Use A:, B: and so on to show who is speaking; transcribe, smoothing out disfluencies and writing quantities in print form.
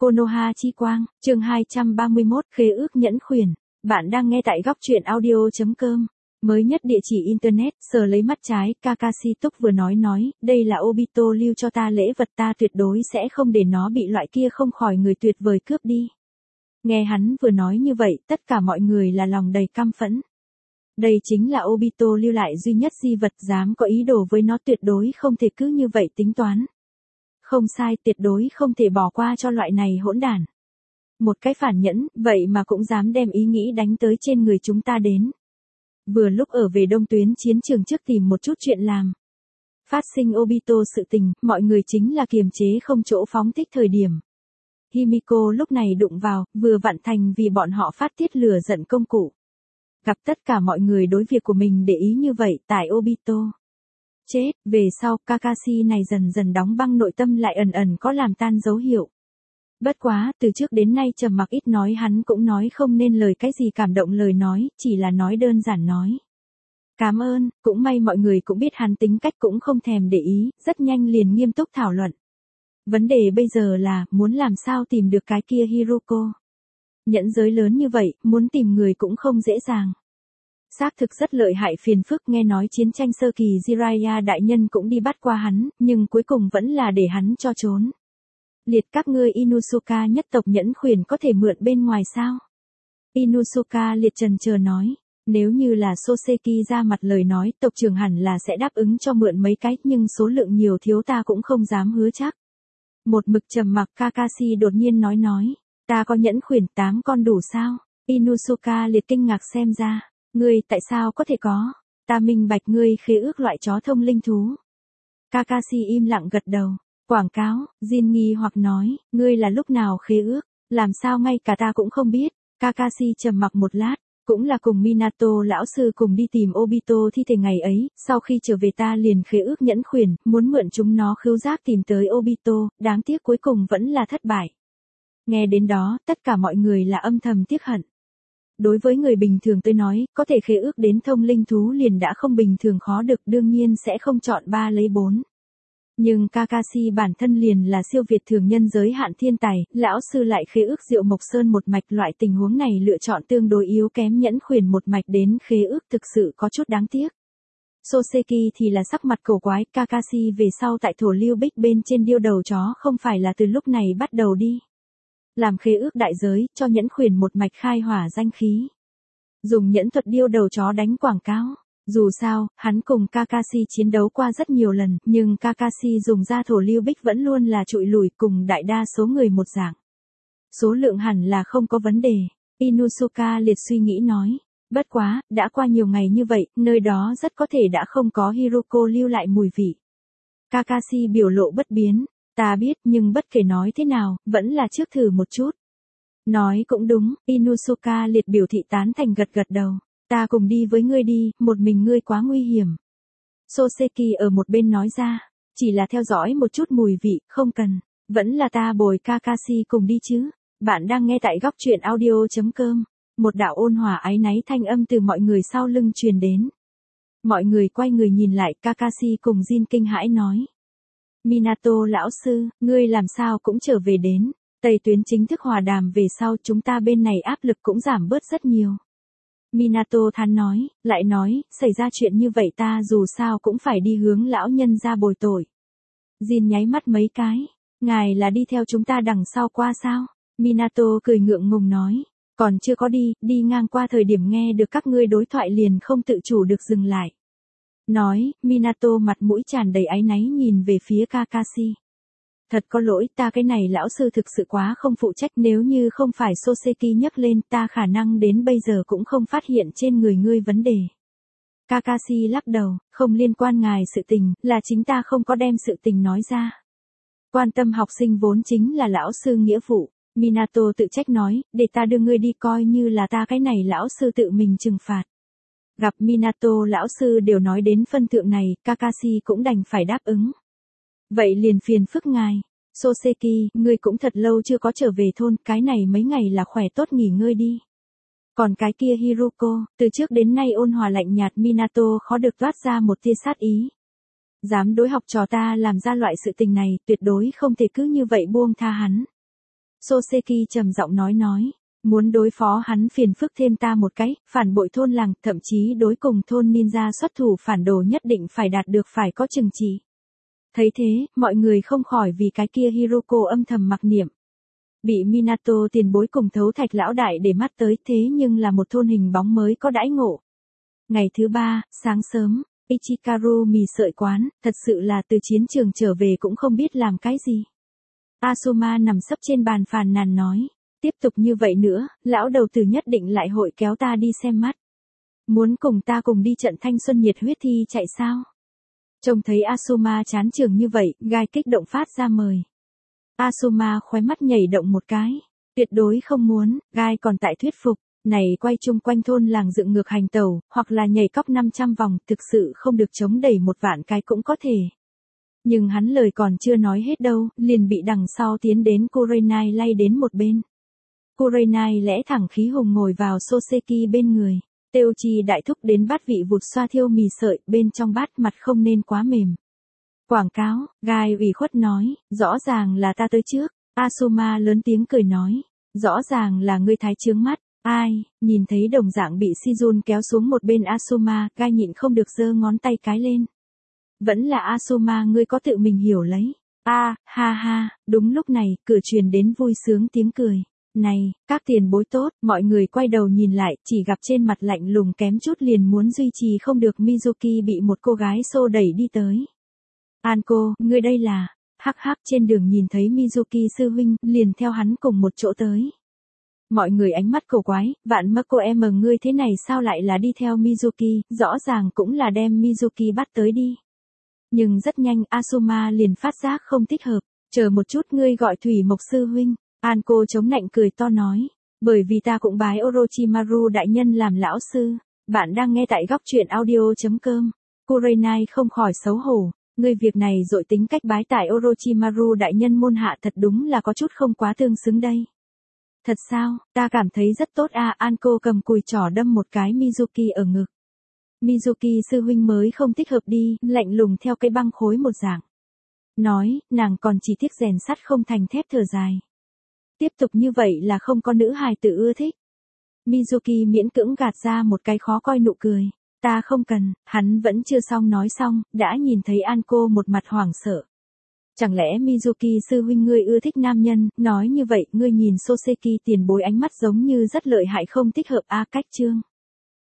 A: Konoha Chi Quang, chương 231, khế ước nhẫn khuyển. Bạn đang nghe tại góc truyện audio.com. Mới nhất địa chỉ internet, sờ lấy mắt trái, Kakashi Túc vừa nói, đây là Obito lưu cho ta lễ vật, ta tuyệt đối sẽ không để nó bị loại kia không khỏi người tuyệt vời cướp đi. Nghe hắn vừa nói như vậy, tất cả mọi người là lòng đầy căm phẫn. Đây chính là Obito lưu lại duy nhất di vật, dám có ý đồ với nó tuyệt đối không thể cứ như vậy tính toán. Không sai, tuyệt đối không thể bỏ qua cho loại này hỗn đản. Một cái phản nhẫn, vậy mà cũng dám đem ý nghĩ đánh tới trên người chúng ta đến. Vừa lúc ở về đông tuyến chiến trường trước tìm một chút chuyện làm. Phát sinh Obito sự tình, mọi người chính là kiềm chế không chỗ phóng thích thời điểm. Himiko lúc này đụng vào, vừa vặn thành vì bọn họ phát tiết lửa giận công cụ. Gặp tất cả mọi người đối việc của mình để ý như vậy, tại Obito chết, về sau, Kakashi này dần dần đóng băng nội tâm lại ẩn ẩn có làm tan dấu hiệu. Bất quá, từ trước đến nay trầm mặc ít nói, hắn cũng nói không nên lời cái gì cảm động lời nói, chỉ là nói đơn giản nói. Cảm ơn, cũng may mọi người cũng biết hắn tính cách cũng không thèm để ý, rất nhanh liền nghiêm túc thảo luận. Vấn đề bây giờ là, muốn làm sao tìm được cái kia Hiruko. Nhẫn giới lớn như vậy, muốn tìm người cũng không dễ dàng. Xác thực rất lợi hại phiền phức, nghe nói chiến tranh sơ kỳ Jiraiya đại nhân cũng đi bắt qua hắn, nhưng cuối cùng vẫn là để hắn cho trốn. Liệt các ngươi Inusuka nhất tộc nhẫn khuyển có thể mượn bên ngoài sao? Inusuka liệt trần chờ nói, nếu như là Soseki ra mặt lời nói, tộc trưởng hẳn là sẽ đáp ứng cho mượn mấy cái, nhưng số lượng nhiều thiếu ta cũng không dám hứa chắc. Một mực trầm mặc Kakashi đột nhiên nói, ta có nhẫn khuyển 8 con đủ sao? Inusuka liệt kinh ngạc xem ra. Ngươi tại sao có thể có? Ta minh bạch ngươi khế ước loại chó thông linh thú. Kakashi im lặng gật đầu. Quảng cáo, Jin nghi hoặc nói, ngươi là lúc nào khế ước, làm sao ngay cả ta cũng không biết. Kakashi trầm mặc một lát, cũng là cùng Minato lão sư cùng đi tìm Obito thi thể ngày ấy, sau khi trở về ta liền khế ước nhẫn khuyển, muốn mượn chúng nó khứu giác tìm tới Obito, đáng tiếc cuối cùng vẫn là thất bại. Nghe đến đó, tất cả mọi người là âm thầm tiếc hận. Đối với người bình thường tôi nói, có thể khế ước đến thông linh thú liền đã không bình thường khó được, đương nhiên sẽ không chọn 3 lấy 4. Nhưng Kakashi bản thân liền là siêu việt thường nhân giới hạn thiên tài, lão sư lại khế ước Diệu Mộc Sơn một mạch, loại tình huống này lựa chọn tương đối yếu kém nhẫn khuyển một mạch đến khế ước thực sự có chút đáng tiếc. Soseki thì là sắc mặt cổ quái, Kakashi về sau tại thổ lưu bích bên trên điêu đầu chó không phải là từ lúc này bắt đầu đi. Làm khế ước đại giới, cho nhẫn khuyển một mạch khai hỏa danh khí. Dùng nhẫn thuật điêu đầu chó đánh quảng cáo. Dù sao, hắn cùng Kakashi chiến đấu qua rất nhiều lần, nhưng Kakashi dùng ra thổ lưu bích vẫn luôn là trụi lùi cùng đại đa số người một dạng. Số lượng hẳn là không có vấn đề. Inusuka liệt suy nghĩ nói. Bất quá, đã qua nhiều ngày như vậy, nơi đó rất có thể đã không có Hiruko lưu lại mùi vị. Kakashi biểu lộ bất biến. Ta biết, nhưng bất kể nói thế nào, vẫn là trước thử một chút. Nói cũng đúng, Inusuka liệt biểu thị tán thành gật đầu. Ta cùng đi với ngươi đi, một mình ngươi quá nguy hiểm. Soseki ở một bên nói ra, chỉ là theo dõi một chút mùi vị, không cần, vẫn là ta bồi Kakashi cùng đi chứ. Bạn đang nghe tại góc truyện audio.com. Một đạo ôn hòa áy náy thanh âm từ mọi người sau lưng truyền đến. Mọi người quay người nhìn lại, Kakashi cùng Jin kinh hãi nói. Minato lão sư, ngươi làm sao cũng trở về đến. Tây tuyến chính thức hòa đàm về sau, chúng ta bên này áp lực cũng giảm bớt rất nhiều. Minato thán nói, lại nói, xảy ra chuyện như vậy ta dù sao cũng phải đi hướng lão nhân ra bồi tội. Jin nháy mắt mấy cái, ngài là đi theo chúng ta đằng sau qua sao? Minato cười ngượng ngùng nói, còn chưa có đi ngang qua thời điểm nghe được các ngươi đối thoại liền không tự chủ được dừng lại. Nói, Minato mặt mũi tràn đầy áy náy nhìn về phía Kakashi. Thật có lỗi, ta cái này lão sư thực sự quá không phụ trách, nếu như không phải Soseki nhắc lên, ta khả năng đến bây giờ cũng không phát hiện trên người ngươi vấn đề. Kakashi lắc đầu, không liên quan ngài sự tình, là chính ta không có đem sự tình nói ra. Quan tâm học sinh vốn chính là lão sư nghĩa vụ. Minato tự trách nói, để ta đưa ngươi đi coi như là ta cái này lão sư tự mình trừng phạt. Gặp Minato lão sư đều nói đến phân thượng này, Kakashi cũng đành phải đáp ứng. Vậy liền phiền phức ngài. Soseki, ngươi cũng thật lâu chưa có trở về thôn, cái này mấy ngày là khỏe tốt nghỉ ngơi đi. Còn cái kia Hiruko, từ trước đến nay ôn hòa lạnh nhạt Minato khó được toát ra một tia sát ý. Dám đối học trò ta làm ra loại sự tình này, tuyệt đối không thể cứ như vậy buông tha hắn. Soseki trầm giọng nói. Muốn đối phó hắn phiền phức thêm ta một cái, phản bội thôn làng, thậm chí đối cùng thôn ninja xuất thủ phản đồ nhất định phải đạt được phải có trừng trị. Thấy thế, mọi người không khỏi vì cái kia Hiroko âm thầm mặc niệm. Bị Minato tiền bối cùng thấu thạch lão đại để mắt tới thế nhưng là một thôn hình bóng mới có đãi ngộ. Ngày thứ 3, sáng sớm, Ichikaru mì sợi quán, thật sự là từ chiến trường trở về cũng không biết làm cái gì. Asuma nằm sấp trên bàn phàn nàn nói. Tiếp tục như vậy nữa, lão đầu tử nhất định lại hội kéo ta đi xem mắt. Muốn cùng ta cùng đi trận thanh xuân nhiệt huyết thi chạy sao? Trông thấy Asuma chán trường như vậy, gai kích động phát ra mời. Asuma khóe mắt nhảy động một cái. Tuyệt đối không muốn, gai còn tại thuyết phục. Này quay chung quanh thôn làng dựng ngược hành tàu, hoặc là nhảy cóc 500 vòng, thực sự không được chống đẩy một vạn cái cũng có thể. Nhưng hắn lời còn chưa nói hết đâu, liền bị đằng sau tiến đến Kurenai lay đến một bên. Kurenai lẽ thẳng khí hùng ngồi vào Soseki bên người. Teuchi đại thúc đến bát vị vụt xoa thiêu mì sợi, bên trong bát mặt không nên quá mềm. Quảng cáo, gai ủy khuất nói, rõ ràng là ta tới trước. Asuma lớn tiếng cười nói, rõ ràng là ngươi thái chướng mắt. Ai, nhìn thấy đồng dạng bị Shizun kéo xuống một bên Asuma, gai nhịn không được giơ ngón tay cái lên. Vẫn là Asuma ngươi có tự mình hiểu lấy. Ha ha, đúng lúc này, cửa truyền đến vui sướng tiếng cười. Này, các tiền bối tốt, mọi người quay đầu nhìn lại, chỉ gặp trên mặt lạnh lùng kém chút liền muốn duy trì không được Mizuki bị một cô gái xô đẩy đi tới. Anko, ngươi đây là, hắc hắc trên đường nhìn thấy Mizuki sư huynh, liền theo hắn cùng một chỗ tới. Mọi người ánh mắt cổ quái, vạn mơ cô em ngươi thế này sao lại là đi theo Mizuki, rõ ràng cũng là đem Mizuki bắt tới đi. Nhưng rất nhanh Asuma liền phát giác không thích hợp, chờ một chút ngươi gọi Thủy Mộc sư huynh. Anko chống nạnh cười to nói, bởi vì ta cũng bái Orochimaru đại nhân làm lão sư. Bạn đang nghe tại góc truyện audio.com. Kurenai không khỏi xấu hổ, ngươi việc này dội tính cách bái tại Orochimaru đại nhân môn hạ thật đúng là có chút không quá tương xứng đây. Thật sao, ta cảm thấy rất tốt à. Anko cầm cùi trỏ đâm một cái Mizuki ở ngực. Mizuki sư huynh mới không thích hợp đi, lạnh lùng theo cái băng khối một dạng. Nói, nàng còn chỉ tiếc rèn sắt không thành thép thở dài. Tiếp tục như vậy là không có nữ hài tử ưa thích. Mizuki miễn cưỡng gạt ra một cái khó coi nụ cười. Ta không cần, hắn vẫn chưa xong nói xong, đã nhìn thấy Anko một mặt hoảng sợ. Chẳng lẽ Mizuki sư huynh ngươi ưa thích nam nhân, nói như vậy ngươi nhìn Soseki tiền bối ánh mắt giống như rất lợi hại không thích hợp a. Cách chương